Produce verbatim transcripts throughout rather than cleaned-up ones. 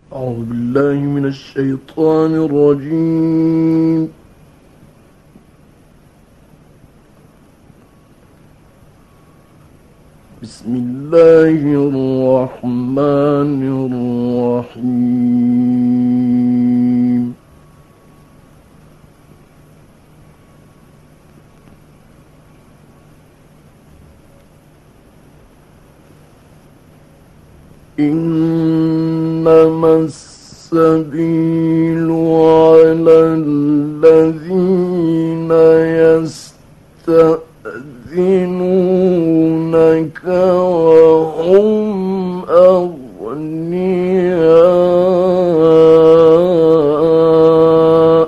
أعوذ بالله من الشيطان الرجيم. بسم الله الرحمن الرحيم. إنما السبيل على الذين يستأذنونك وهم أغنياء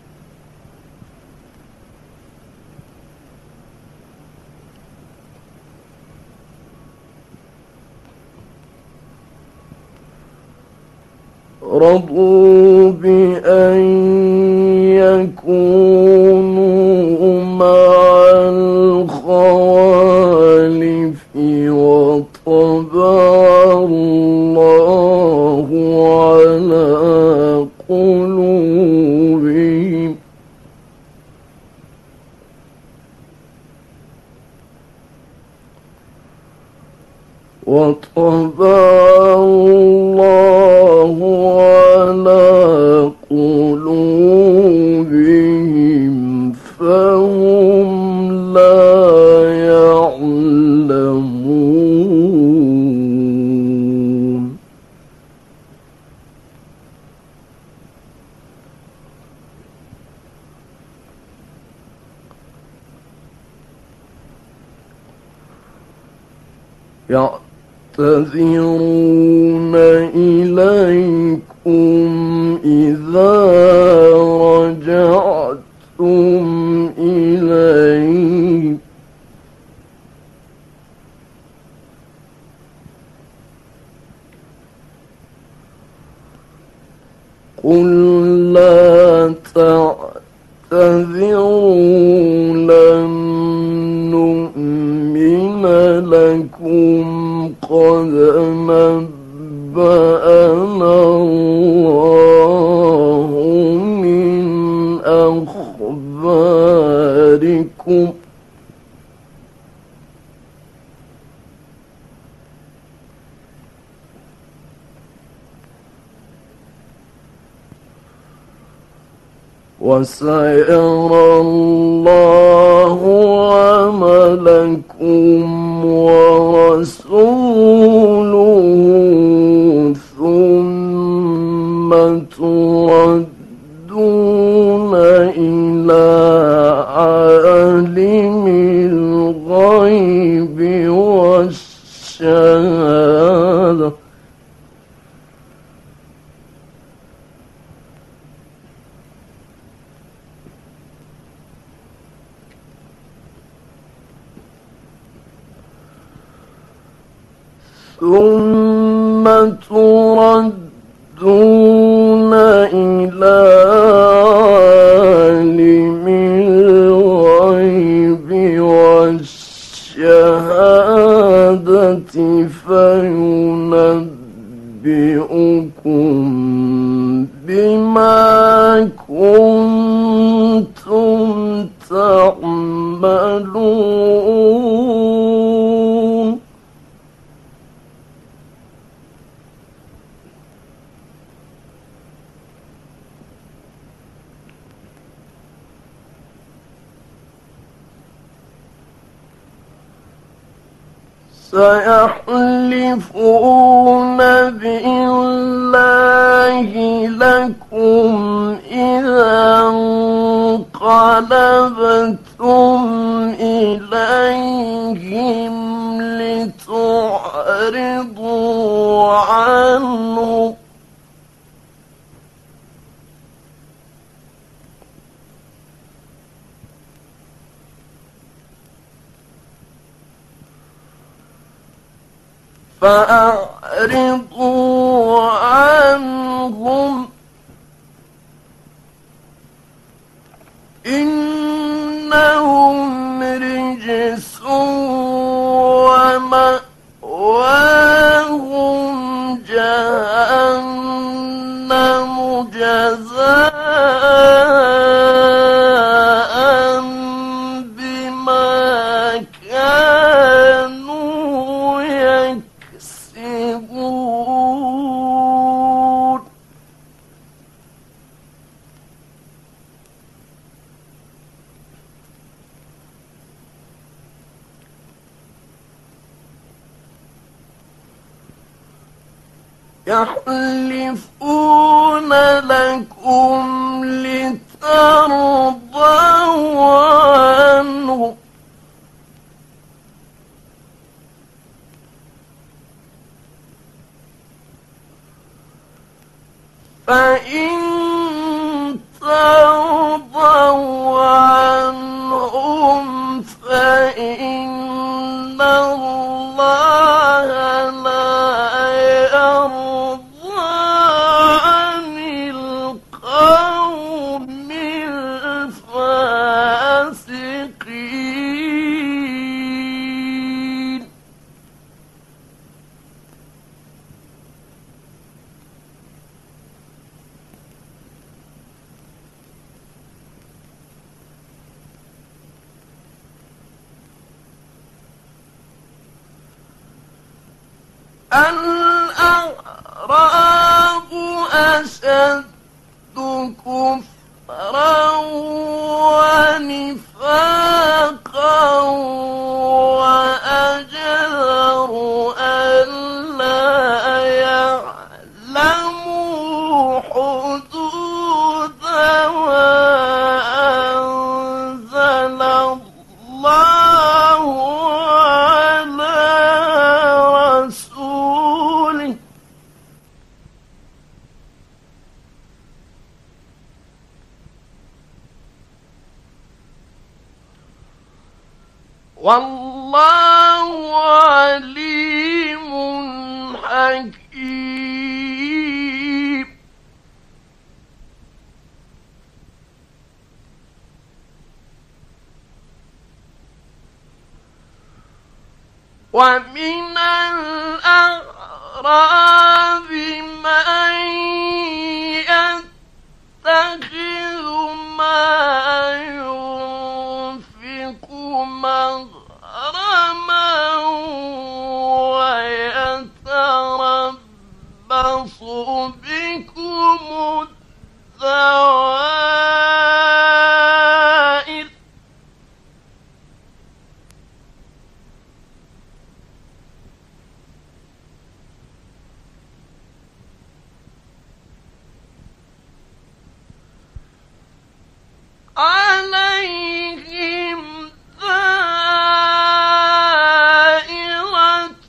رضوا بأن يكونوا مع الخوالف وطبع الله على قلوبهم وطبع الله على قلوبهم فهم لا يعلمون. يعتذرون إليكم إذا رجعتم إليهم قل لا تعتذروا لن نؤمن لكم قد نبأنا الله من أخباركم وسيرى الله عملكم ورسوله ثم تردون إلى عالم الغيب والشهادة ثم تردون إلى عالم الغيب والشهادة فينبئكم بما كنتم تعملون. سيحلفون بالله لكم إذا انقلبتم إليهم لتعرضوا عنهم فأعرضوا عنهم إنهم رجس ومأواهم جهنم يحلفون لكم لترضوا عنهم فإن ترضوا عنهم فإن الله لا يرضى عن القوم الفاسقين. الأعراب أشد كفرا ونفاقا وأجدر ألا يعلموا حدود ما أنزل الله على رسوله والله عليم حكيم. ومن الأعراب من يتخذ ما ينفق مغرما ويتربص بكم الدوائر عليهم دائرة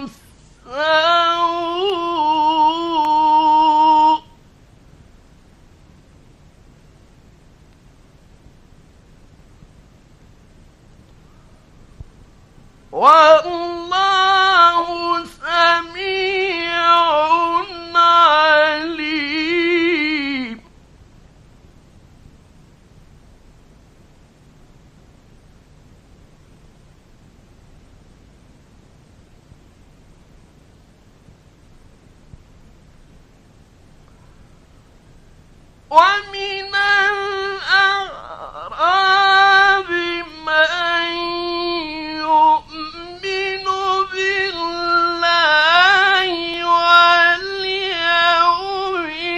السوء والله سميع عليم. ومن الأعراب من يؤمن بالله واليوم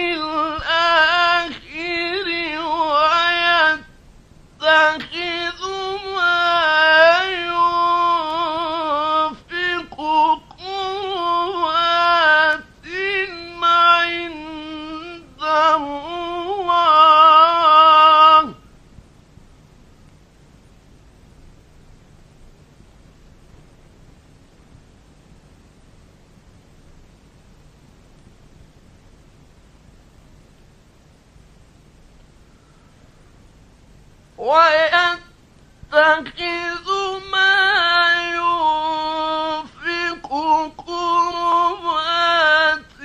الآخر ويتخذ ما ينفق قربات عند الله ويتخذ ما ينفق قربات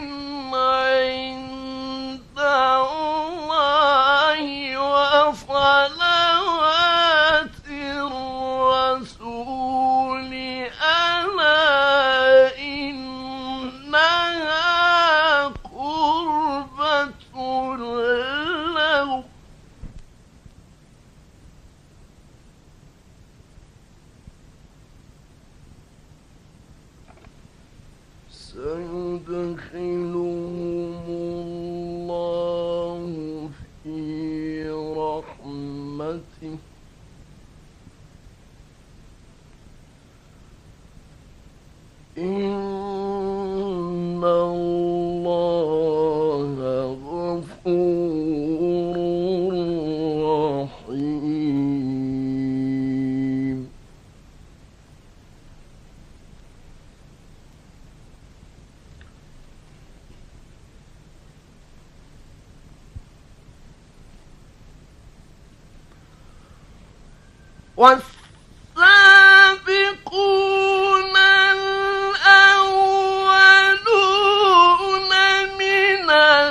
عند الله وصلوات الرسول ألا إنها قربة له سيدخلهم الله في رحمته إن الله والسابقون الأولون من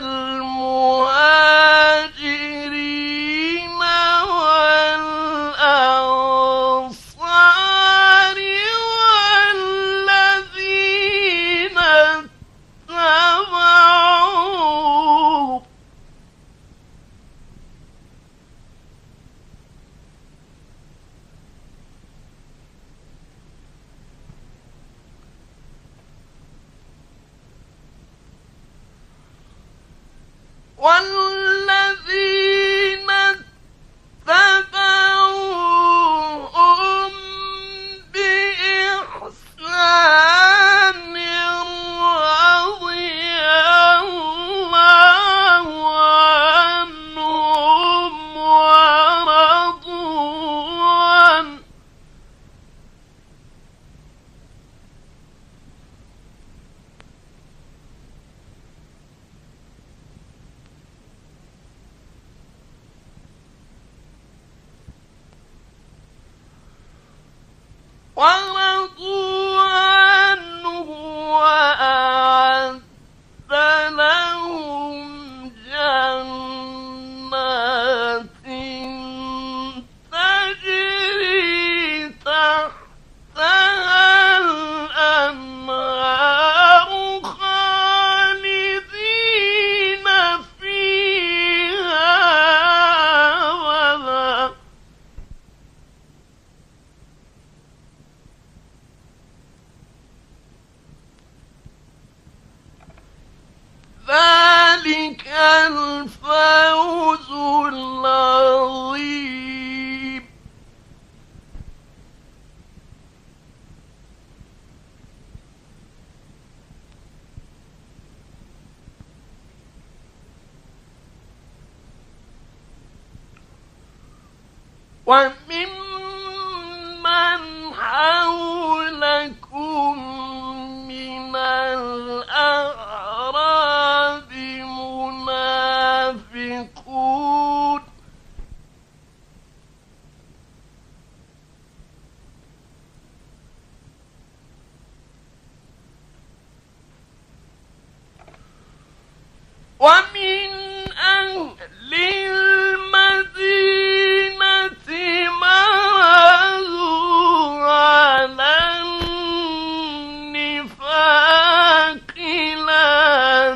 المهاجرين والأنصار والذين اتبعوهم والذين اتبعوهم بإحسان رضي الله عنهم ورضوا عنه ورضوا عنه وأعد لهم جنات تجري تحتها الأنهار خالدين فيها أبدا ذلك الفوز العظيم وممن حولكم من الأعراب منافقون ومن أهل المدينة مرضوا على النفاق لا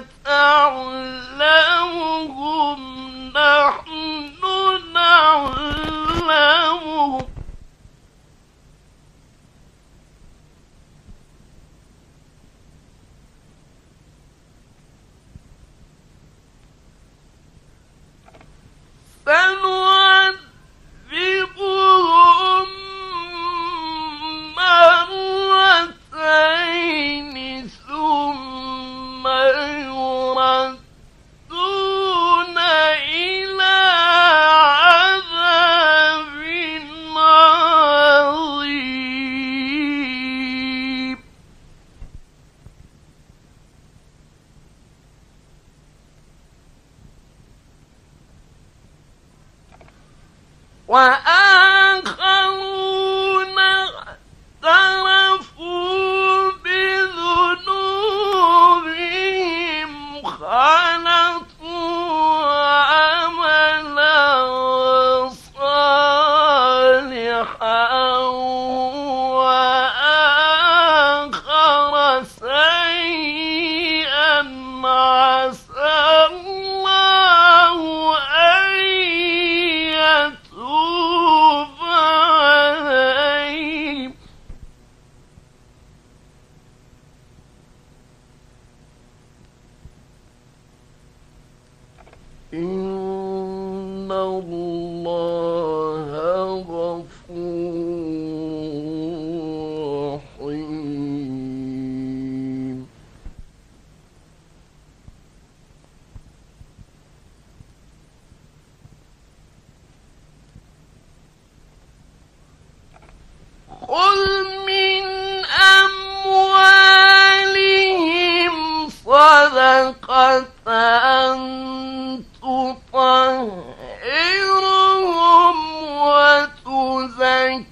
تعلمهم نحن نعلمهم سنعذبهم مرتين ثم يردون إلى عذاب عظيم وآخرون اعترفوا بذنوبهم خلطوا عملا صالحا وآخر سيئا عسى الله أن يتوب عليهم إن الله غفور رحيم خذ من أموالهم صدقة تطهرهم وتزكيهم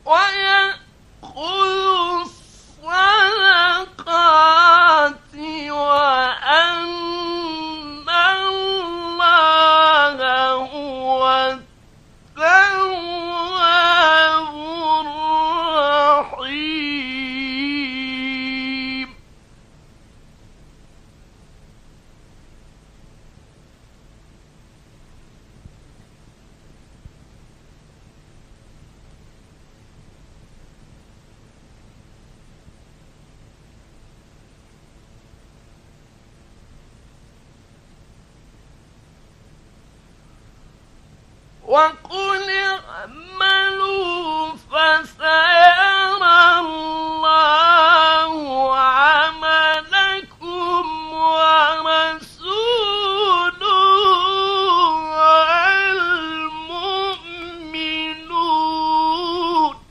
ويأخذ الصدقات وأن الله هو التواب الرحيم. وقل اعملوا فسيرى الله عملكم ورسوله والمؤمنون.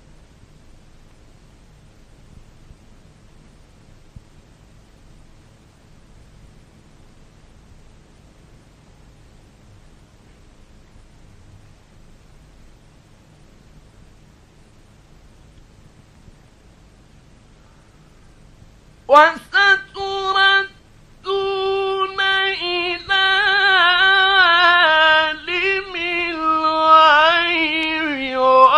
وستردون إلى عالم الغيب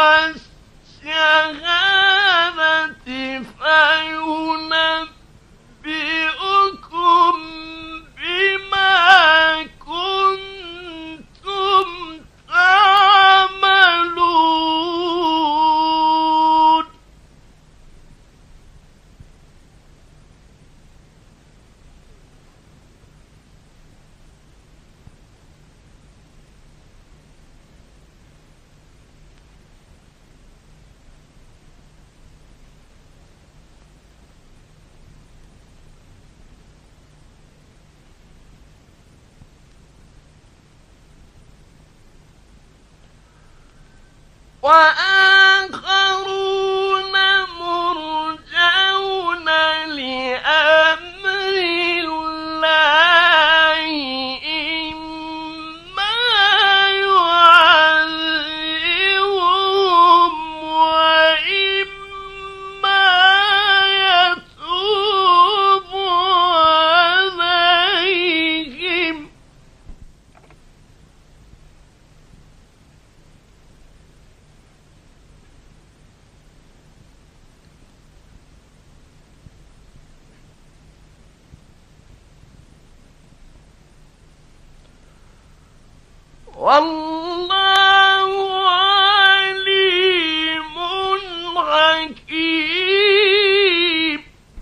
والشهادة فينبئكم بما كنتم تعملون. وآخرون مرجون لأمر الله إما يعذبهم وإما يتوب عليهم. والله عليم حكيم.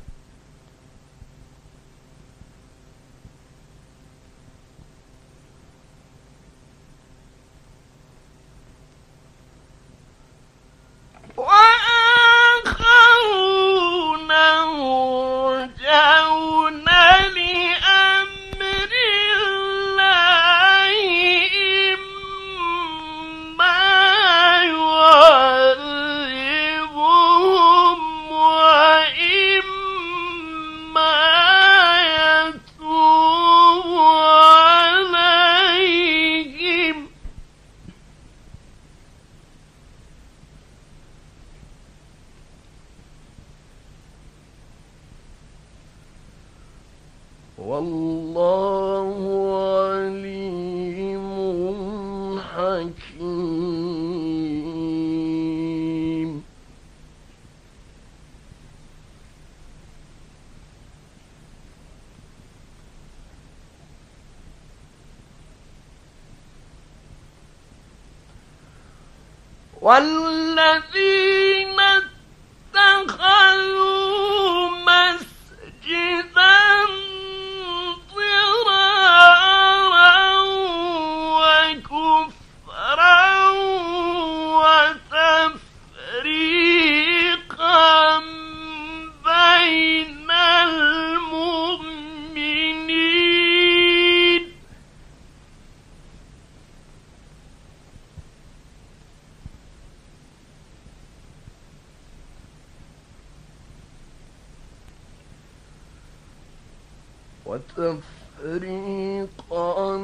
وآخرون مرجون لأمر الله إما يعذبهم وإما يتوب عليهم. والله عليم حكيم. والذين اتخذوا مسجدا ضرارا وكفرا وتفريقا بين المؤمنين وتفريقا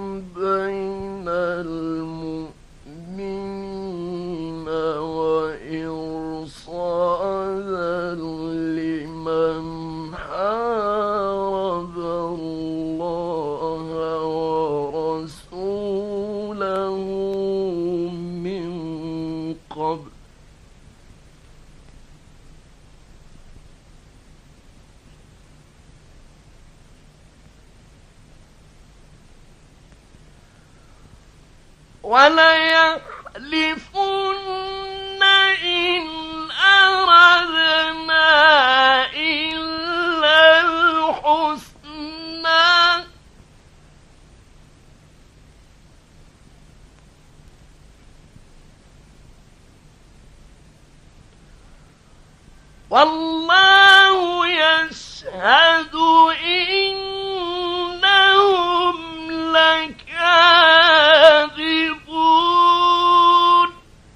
بين المؤمنين وإن وليحلفن إن أردنا إلا الحسنى والله يشهد إنهم لكاذبون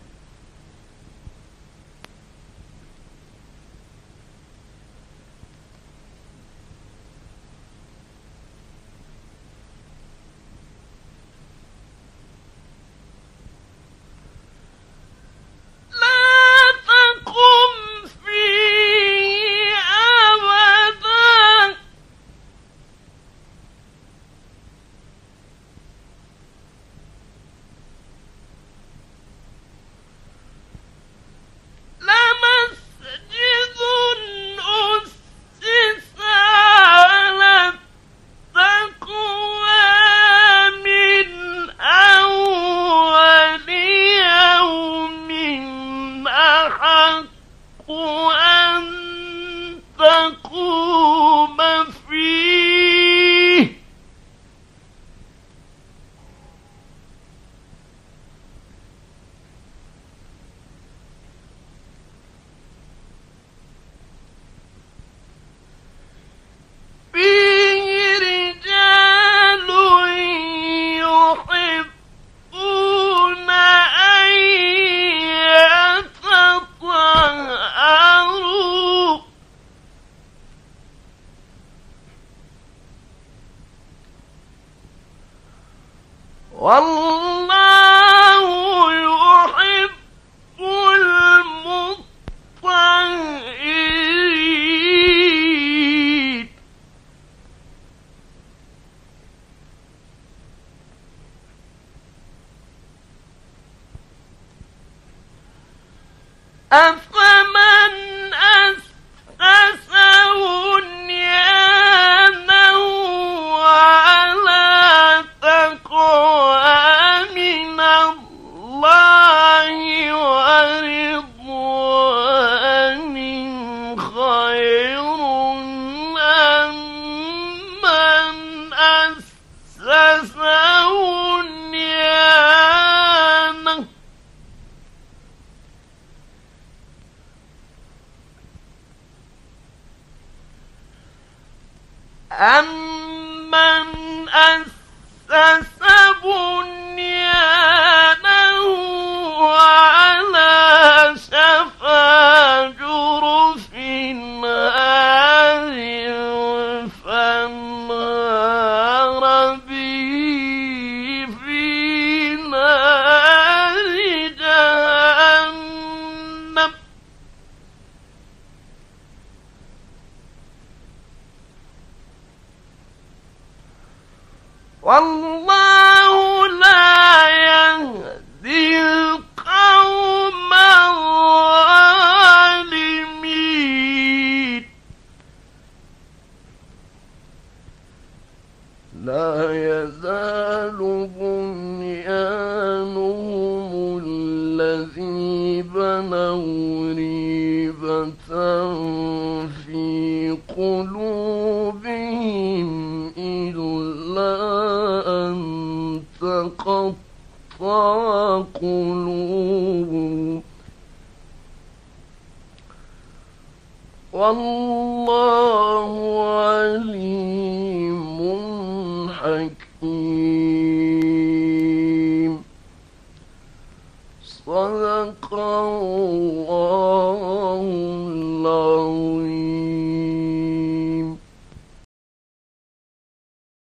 لا تقم فيه أبدا لمسجد أسس على التقوى من أول يوم أحق أن تقوم فيه فيه رجال يحبون أن يتطهروا والله يحب المطهرين أفمن أسس بنيانه على تقوى من الله ورضوان خير أم من أسس بنيانه أَمَّنْ أَسَّسَ بُنْيَانَهُ عَلَى شَفَا جُرُفٍ هَارٍ فَانْهَارَ بِهِ فِي نَارِ جَهَنَّمَ والله لا يهدي القوم الظالمين لا يزال بنيانهم الذي بنوا ريبة في قلوبهم إلا أن تقطع قلوبهم والله عليم حكيم صدق الله العظيم.